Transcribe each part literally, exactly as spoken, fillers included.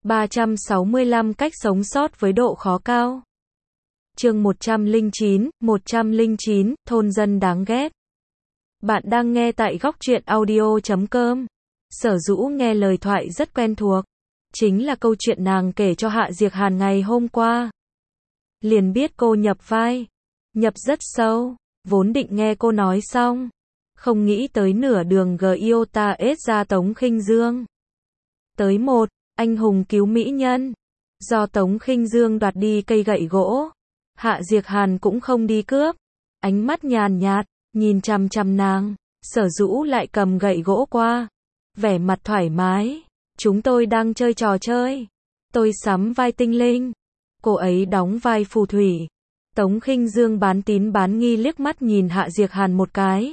ba trăm sáu mươi lăm cách sống sót với độ khó cao. Chương một trăm lẻ chín, một trăm lẻ chín, thôn dân đáng ghét. Bạn đang nghe tại góc truyện audio chấm com. Sở Dũ nghe lời thoại rất quen thuộc. Chính là câu chuyện nàng kể cho Hạ Diệc Hàn ngày hôm qua. Liền biết cô nhập vai. Nhập rất sâu. Vốn định nghe cô nói xong. Không nghĩ tới nửa đường Giota ết ra Tống Khinh Dương. Tới một, anh hùng cứu mỹ nhân. Do Tống Khinh Dương đoạt đi cây gậy gỗ. Hạ Diệc Hàn cũng không đi cướp. Ánh mắt nhàn nhạt, nhìn chằm chằm nàng. Sở Dũ lại cầm gậy gỗ qua. Vẻ mặt thoải mái. Chúng tôi đang chơi trò chơi. Tôi sắm vai tinh linh. Cô ấy đóng vai phù thủy. Tống Khinh Dương bán tín bán nghi liếc mắt nhìn Hạ Diệc Hàn một cái.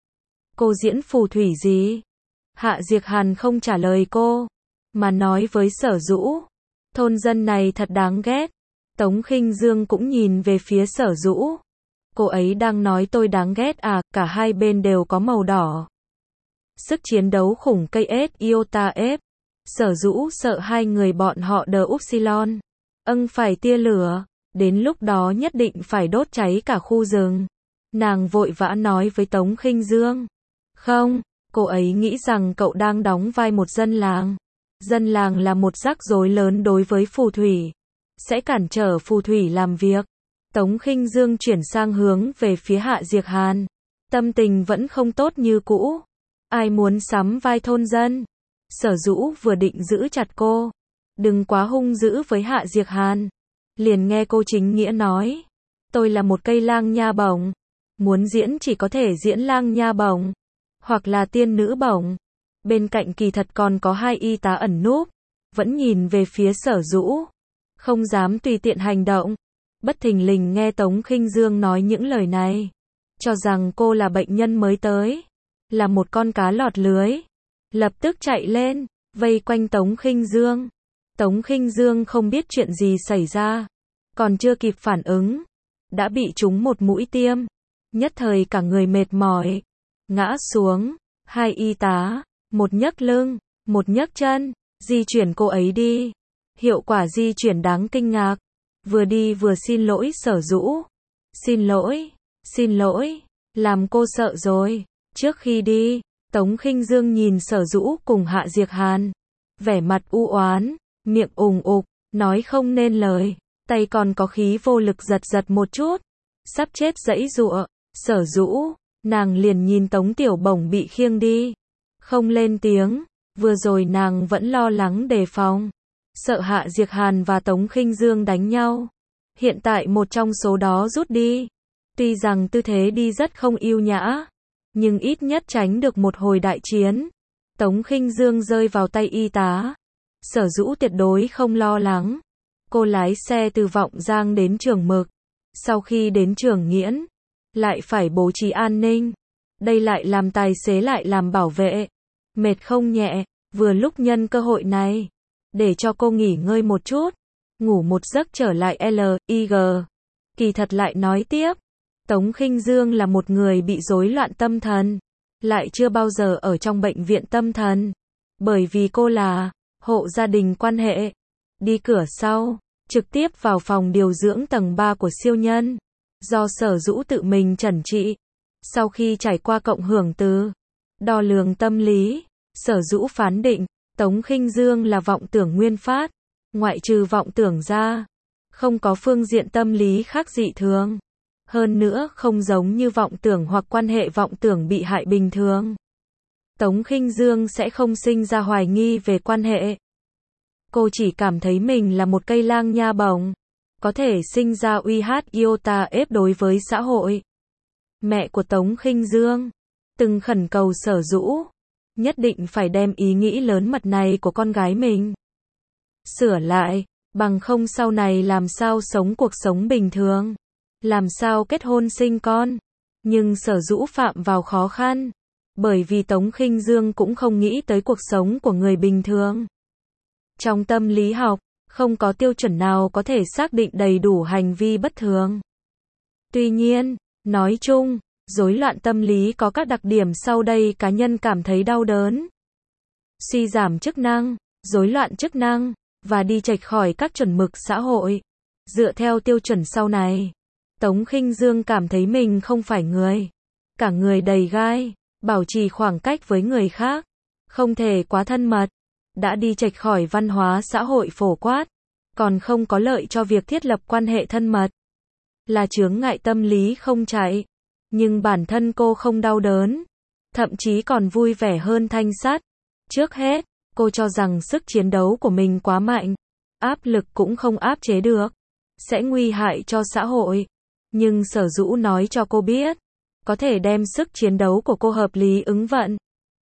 Cô diễn phù thủy gì? Hạ Diệc Hàn không trả lời cô, mà nói với Sở Dũ. Thôn dân này thật đáng ghét. Tống Khinh Dương cũng nhìn về phía Sở Dũ. Cô ấy đang nói tôi đáng ghét à? Cả hai bên đều có màu đỏ. Sức chiến đấu khủng cây ết Iota ép. Sở Dũ sợ hai người bọn họ đờ Upsilon. Âng phải tia lửa. Đến lúc đó nhất định phải đốt cháy cả khu rừng. Nàng vội vã nói với Tống Khinh Dương. Không, cô ấy nghĩ rằng cậu đang đóng vai một dân làng. Dân làng là một rắc rối lớn đối với phù thủy. Sẽ cản trở phù thủy làm việc. Tống Khinh Dương chuyển sang hướng về phía Hạ Diệc Hàn. Tâm tình vẫn không tốt như cũ. Ai muốn sắm vai thôn dân? Sở Dũ vừa định giữ chặt cô. Đừng quá hung dữ với Hạ Diệc Hàn. Liền nghe cô chính nghĩa nói. Tôi là một cây lang nha bổng. Muốn diễn chỉ có thể diễn lang nha bổng. Hoặc là tiên nữ bổng. Bên cạnh kỳ thật còn có hai y tá ẩn núp. Vẫn nhìn về phía Sở Dũ. Không dám tùy tiện hành động. Bất thình lình nghe Tống Khinh Dương nói những lời này. Cho rằng cô là bệnh nhân mới tới. Là một con cá lọt lưới. Lập tức chạy lên. Vây quanh Tống Khinh Dương. Tống Khinh Dương không biết chuyện gì xảy ra. Còn chưa kịp phản ứng. Đã bị trúng một mũi tiêm. Nhất thời cả người mệt mỏi. Ngã xuống. Hai y tá. Một nhấc lưng. Một nhấc chân. Di chuyển cô ấy đi. Hiệu quả di chuyển đáng kinh ngạc. Vừa đi vừa xin lỗi Sở Dũ. Xin lỗi. Xin lỗi. Làm cô sợ rồi. Trước khi đi. Tống Khinh Dương nhìn Sở Dũ cùng Hạ Diệc Hàn. Vẻ mặt u oán. Miệng ùng ục. Nói không nên lời. Tay còn có khí vô lực giật giật một chút. Sắp chết giãy giụa. Sở Dũ. Nàng liền nhìn Tống Tiểu Bổng bị khiêng đi. Không lên tiếng. Vừa rồi nàng vẫn lo lắng đề phòng. Sợ Hạ Diệc Hàn và Tống Khinh Dương đánh nhau. Hiện tại một trong số đó rút đi. Tuy rằng tư thế đi rất không yêu nhã. Nhưng ít nhất tránh được một hồi đại chiến. Tống Khinh Dương rơi vào tay y tá. Sở Dũ tuyệt đối không lo lắng. Cô lái xe từ Vọng Giang đến Trường Mực. Sau khi đến Trường Nghiễn. Lại phải bố trí an ninh. Đây lại làm tài xế lại làm bảo vệ. Mệt không nhẹ. Vừa lúc nhân cơ hội này. Để cho cô nghỉ ngơi một chút. Ngủ một giấc trở lại L I G. Kỳ thật lại nói tiếp. Tống Khinh Dương là một người bị rối loạn tâm thần. Lại chưa bao giờ ở trong bệnh viện tâm thần. Bởi vì cô là hộ gia đình quan hệ. Đi cửa sau. Trực tiếp vào phòng điều dưỡng tầng ba của siêu nhân. Do Sở Dũ tự mình chẩn trị. Sau khi trải qua cộng hưởng từ đo lường tâm lý. Sở Dũ phán định. Tống Khinh Dương là vọng tưởng nguyên phát. Ngoại trừ vọng tưởng ra. Không có phương diện tâm lý khác dị thường. Hơn nữa không giống như vọng tưởng hoặc quan hệ vọng tưởng bị hại bình thường. Tống Khinh Dương sẽ không sinh ra hoài nghi về quan hệ. Cô chỉ cảm thấy mình là một cây lang nha bổng. Có thể sinh ra uy hát iota ép đối với xã hội. Mẹ của Tống Khinh Dương. Từng khẩn cầu Sở Dũ. Nhất định phải đem ý nghĩ lớn mật này của con gái mình. Sửa lại. Bằng không sau này làm sao sống cuộc sống bình thường. Làm sao kết hôn sinh con. Nhưng Sở Dũ phạm vào khó khăn. Bởi vì Tống Khinh Dương cũng không nghĩ tới cuộc sống của người bình thường. Trong tâm lý học, không có tiêu chuẩn nào có thể xác định đầy đủ hành vi bất thường. Tuy nhiên, nói chung, rối loạn tâm lý có các đặc điểm sau đây cá nhân cảm thấy đau đớn. Suy giảm chức năng, rối loạn chức năng, và đi chệch khỏi các chuẩn mực xã hội. Dựa theo tiêu chuẩn sau này, Tống Khinh Dương cảm thấy mình không phải người. Cả người đầy gai, bảo trì khoảng cách với người khác, không thể quá thân mật, đã đi chệch khỏi văn hóa xã hội phổ quát, còn không có lợi cho việc thiết lập quan hệ thân mật. Là chướng ngại tâm lý không chạy, nhưng bản thân cô không đau đớn, thậm chí còn vui vẻ hơn Thanh Sắt. Trước hết, cô cho rằng sức chiến đấu của mình quá mạnh, áp lực cũng không áp chế được, sẽ nguy hại cho xã hội. Nhưng Sở Dũ nói cho cô biết, có thể đem sức chiến đấu của cô hợp lý ứng vận,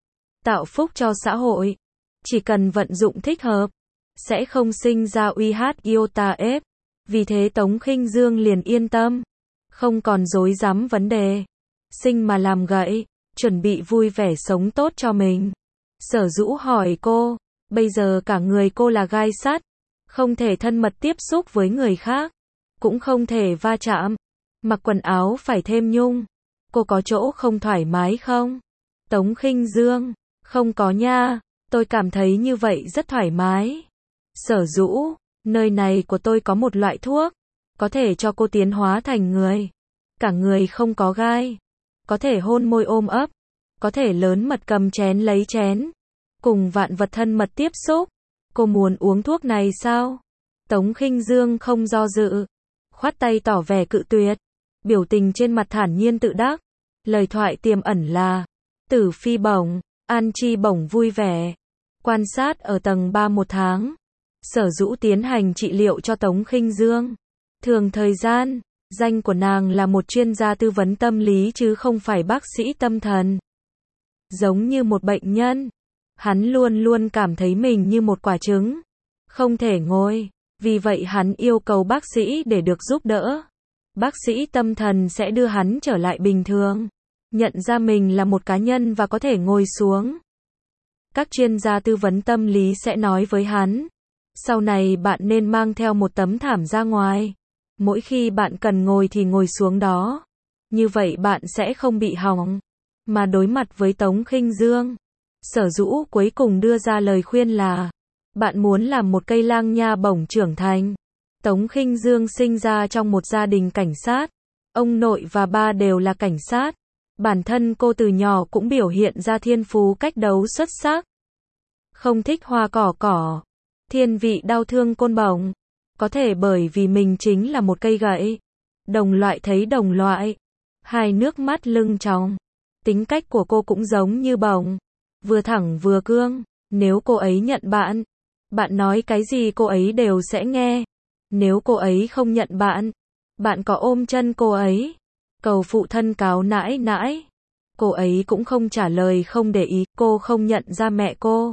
tạo phúc cho xã hội. Chỉ cần vận dụng thích hợp, sẽ không sinh ra uy hát iota ép. Vì thế Tống Khinh Dương liền yên tâm, không còn rối rắm vấn đề. Sinh mà làm gậy, chuẩn bị vui vẻ sống tốt cho mình. Sở Dũ hỏi cô, bây giờ cả người cô là gai sắt, không thể thân mật tiếp xúc với người khác, cũng không thể va chạm, mặc quần áo phải thêm nhung. Cô có chỗ không thoải mái không? Tống Khinh Dương, không có nha, tôi cảm thấy như vậy rất thoải mái. Sở Dũ, nơi này của tôi có một loại thuốc, có thể cho cô tiến hóa thành người. Cả người không có gai, có thể hôn môi ôm ấp, có thể lớn mật cầm chén lấy chén, cùng vạn vật thân mật tiếp xúc. Cô muốn uống thuốc này sao? Tống Khinh Dương không do dự, khoát tay tỏ vẻ cự tuyệt, biểu tình trên mặt thản nhiên tự đắc. Lời thoại tiềm ẩn là, Tử Phi bổng, An Chi bổng vui vẻ. Quan sát ở tầng ba một tháng, Sở Dũ tiến hành trị liệu cho Tống Khinh Dương. Thường thời gian, danh của nàng là một chuyên gia tư vấn tâm lý chứ không phải bác sĩ tâm thần. Giống như một bệnh nhân, hắn luôn luôn cảm thấy mình như một quả trứng, không thể ngồi, vì vậy hắn yêu cầu bác sĩ để được giúp đỡ. Bác sĩ tâm thần sẽ đưa hắn trở lại bình thường, nhận ra mình là một cá nhân và có thể ngồi xuống. Các chuyên gia tư vấn tâm lý sẽ nói với hắn, sau này bạn nên mang theo một tấm thảm ra ngoài. Mỗi khi bạn cần ngồi thì ngồi xuống đó. Như vậy bạn sẽ không bị hỏng. Mà đối mặt với Tống Khinh Dương, Sở Dũ cuối cùng đưa ra lời khuyên là, bạn muốn làm một cây lang nha bổng trưởng thành. Tống Khinh Dương sinh ra trong một gia đình cảnh sát. Ông nội và ba đều là cảnh sát. Bản thân cô từ nhỏ cũng biểu hiện ra thiên phú cách đấu xuất sắc. Không thích hoa cỏ cỏ, thiên vị đau thương côn bổng. Có thể bởi vì mình chính là một cây gậy. Đồng loại thấy đồng loại. Hai nước mắt lưng tròng. Tính cách của cô cũng giống như bổng. Vừa thẳng vừa cương. Nếu cô ấy nhận bạn, bạn nói cái gì cô ấy đều sẽ nghe. Nếu cô ấy không nhận bạn, bạn có ôm chân cô ấy, cầu phụ thân cáo nãi nãi, cô ấy cũng không trả lời, không để ý. Cô không nhận ra mẹ cô.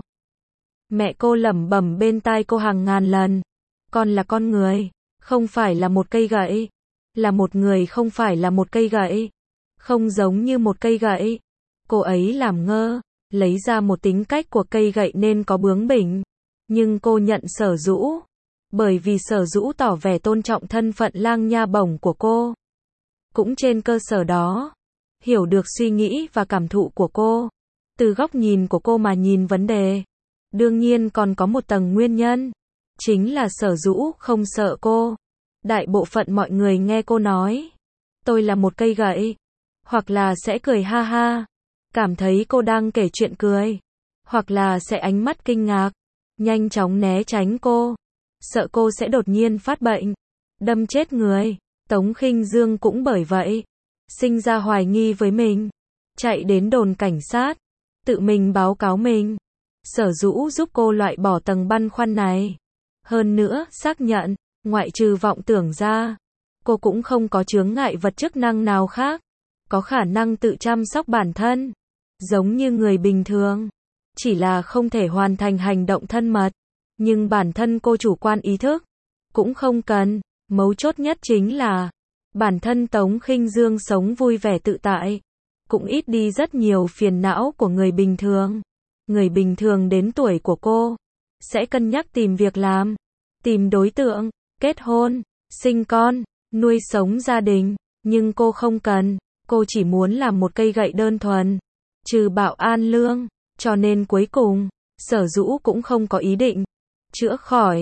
Mẹ cô lẩm bẩm bên tai cô hàng ngàn lần, con là con người, không phải là một cây gậy. Là một người không phải là một cây gậy. Không giống như một cây gậy. Cô ấy làm ngơ, lấy ra một tính cách của cây gậy nên có bướng bỉnh. Nhưng cô nhận Sở Dũ, bởi vì Sở Dũ tỏ vẻ tôn trọng thân phận lang nha bổng của cô. Cũng trên cơ sở đó, hiểu được suy nghĩ và cảm thụ của cô, từ góc nhìn của cô mà nhìn vấn đề. Đương nhiên còn có một tầng nguyên nhân, chính là Sở Dũ không sợ cô. Đại bộ phận mọi người nghe cô nói, tôi là một cây gậy, hoặc là sẽ cười ha ha, cảm thấy cô đang kể chuyện cười, hoặc là sẽ ánh mắt kinh ngạc, nhanh chóng né tránh cô, sợ cô sẽ đột nhiên phát bệnh, đâm chết người. Tống Khinh Dương cũng bởi vậy, sinh ra hoài nghi với mình, chạy đến đồn cảnh sát, tự mình báo cáo mình. Sở Dũ giúp cô loại bỏ tầng băn khoăn này. Hơn nữa, xác nhận, ngoại trừ vọng tưởng ra, cô cũng không có chướng ngại vật chức năng nào khác, có khả năng tự chăm sóc bản thân, giống như người bình thường, chỉ là không thể hoàn thành hành động thân mật. Nhưng bản thân cô chủ quan ý thức, cũng không cần. Mấu chốt nhất chính là, bản thân Tống Khinh Dương sống vui vẻ tự tại, cũng ít đi rất nhiều phiền não của người bình thường. Người bình thường đến tuổi của cô, sẽ cân nhắc tìm việc làm, tìm đối tượng, kết hôn, sinh con, nuôi sống gia đình. Nhưng cô không cần, cô chỉ muốn làm một cây gậy đơn thuần, trừ bạo an lương. Cho nên cuối cùng, Sở Dũ cũng không có ý định chữa khỏi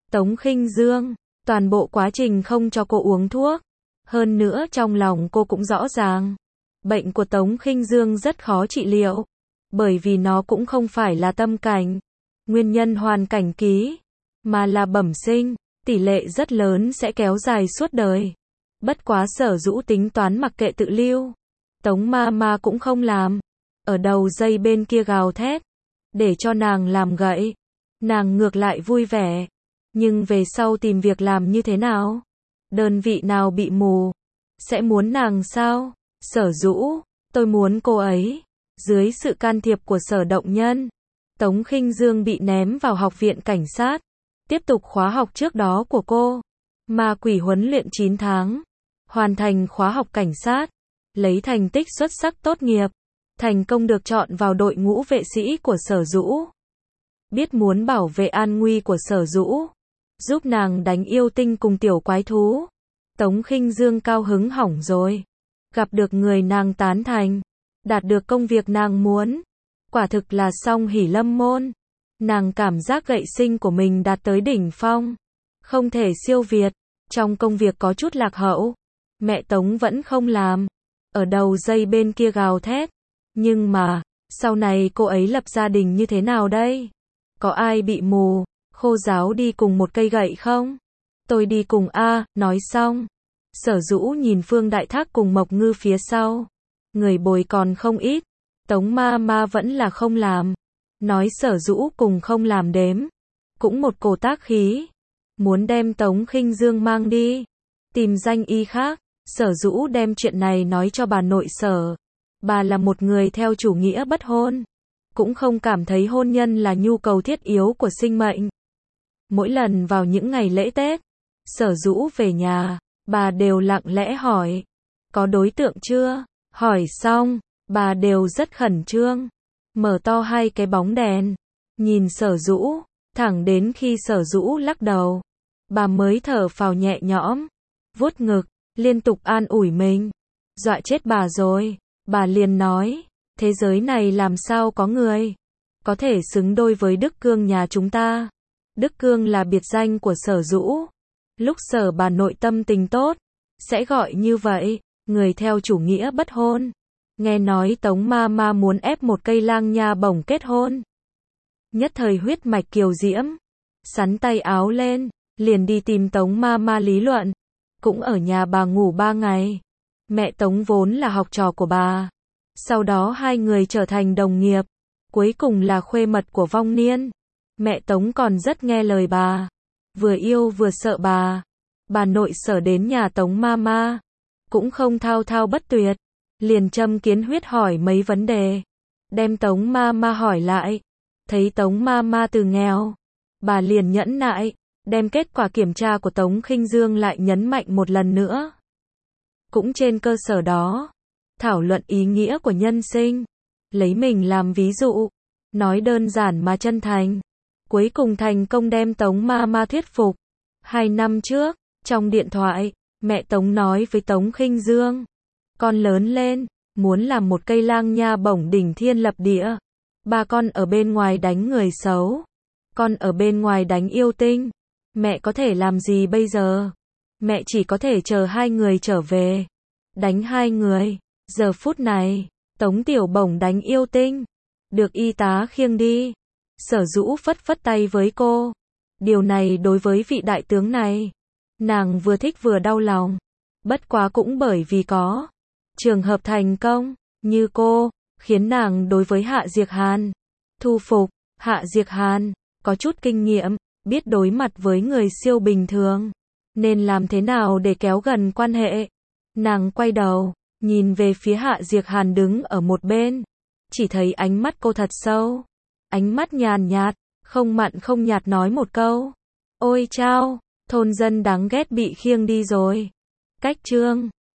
Tống Khinh Dương, toàn bộ quá trình không cho cô uống thuốc. Hơn nữa trong lòng cô cũng rõ ràng, bệnh của Tống Khinh Dương rất khó trị liệu, bởi vì nó cũng không phải là tâm cảnh, nguyên nhân hoàn cảnh ký, mà là bẩm sinh, tỷ lệ rất lớn sẽ kéo dài suốt đời. Bất quá Sở Dũ tính toán mặc kệ tự lưu, Tống ma ma cũng không làm, ở đầu dây bên kia gào thét, để cho nàng làm gậy, nàng ngược lại vui vẻ, nhưng về sau tìm việc làm như thế nào? Đơn vị nào bị mù, sẽ muốn nàng sao? Sở Dũ, tôi muốn cô ấy. Dưới sự can thiệp của Sở Động Nhân, Tống Khinh Dương bị ném vào học viện cảnh sát, tiếp tục khóa học trước đó của cô. Ma quỷ huấn luyện chín tháng, hoàn thành khóa học cảnh sát, lấy thành tích xuất sắc tốt nghiệp, thành công được chọn vào đội ngũ vệ sĩ của Sở Dũ. Biết muốn bảo vệ an nguy của Sở Dũ, giúp nàng đánh yêu tinh cùng tiểu quái thú. Tống Khinh Dương cao hứng hỏng rồi, gặp được người nàng tán thành, đạt được công việc nàng muốn, quả thực là song hỷ lâm môn. Nàng cảm giác gậy sinh của mình đạt tới đỉnh phong, không thể siêu việt, trong công việc có chút lạc hậu. Mẹ Tống vẫn không làm, ở đầu dây bên kia gào thét, nhưng mà, sau này cô ấy lập gia đình như thế nào đây? Có ai bị mù, khô giáo đi cùng một cây gậy không? Tôi đi cùng a, nói xong. Sở Dũ nhìn Phương Đại Thác cùng Mộc Ngư phía sau. Người bồi còn không ít. Tống ma ma vẫn là không làm. Nói Sở Dũ cùng không làm đếm. Cũng một cổ tác khí. Muốn đem Tống Khinh Dương mang đi. Tìm danh y khác. Sở Dũ đem chuyện này nói cho bà nội Sở. Bà là một người theo chủ nghĩa bất hôn. Cũng không cảm thấy hôn nhân là nhu cầu thiết yếu của sinh mệnh. Mỗi lần vào những ngày lễ Tết, Sở Dũ về nhà, bà đều lặng lẽ hỏi, có đối tượng chưa? Hỏi xong, bà đều rất khẩn trương, mở to hai cái bóng đèn, nhìn Sở Dũ, thẳng đến khi Sở Dũ lắc đầu, bà mới thở phào nhẹ nhõm, vuốt ngực, liên tục an ủi mình, dọa chết bà rồi. Bà liền nói, thế giới này làm sao có người có thể xứng đôi với Đức Cương nhà chúng ta. Đức Cương là biệt danh của Sở Dũ. Lúc Sở bà nội tâm tình tốt, sẽ gọi như vậy, người theo chủ nghĩa bất hôn. Nghe nói Tống ma ma muốn ép một cây lang nha bổng kết hôn. Nhất thời huyết mạch kiều diễm, sắn tay áo lên, liền đi tìm Tống ma ma lý luận. Cũng ở nhà bà ngủ ba ngày. Mẹ Tống vốn là học trò của bà. Sau đó hai người trở thành đồng nghiệp. Cuối cùng là khuê mật của Vong Niên. Mẹ Tống còn rất nghe lời bà. Vừa yêu vừa sợ bà. Bà nội Sở đến nhà Tống ma ma. Cũng không thao thao bất tuyệt. Liền châm kiến huyết hỏi mấy vấn đề. Đem Tống ma ma hỏi lại. Thấy Tống ma ma từ nghèo. Bà liền nhẫn nại. Đem kết quả kiểm tra của Tống Khinh Dương lại nhấn mạnh một lần nữa. Cũng trên cơ sở đó, thảo luận ý nghĩa của nhân sinh. Lấy mình làm ví dụ. Nói đơn giản mà chân thành. Cuối cùng thành công đem Tống ma ma thuyết phục. Hai năm trước, trong điện thoại, mẹ Tống nói với Tống Khinh Dương. Con lớn lên, muốn làm một cây lang nha bổng đỉnh thiên lập địa. Ba con ở bên ngoài đánh người xấu. Con ở bên ngoài đánh yêu tinh. Mẹ có thể làm gì bây giờ? Mẹ chỉ có thể chờ hai người trở về. Đánh hai người. Giờ phút này, Tống Tiểu Bổng đánh yêu tinh. Được y tá khiêng đi. Sở Dũ phất phất tay với cô. Điều này đối với vị đại tướng này, nàng vừa thích vừa đau lòng. Bất quá cũng bởi vì có trường hợp thành công, như cô, khiến nàng đối với Hạ Diệc Hàn thu phục. Hạ Diệc Hàn có chút kinh nghiệm, biết đối mặt với người siêu bình thường, nên làm thế nào để kéo gần quan hệ. Nàng quay đầu, nhìn về phía Hạ Diệc Hàn đứng ở một bên. Chỉ thấy ánh mắt cô thật sâu. Ánh mắt nhàn nhạt, không mặn không nhạt nói một câu. Ôi chao, thôn dân đáng ghét bị khiêng đi rồi. Cách chương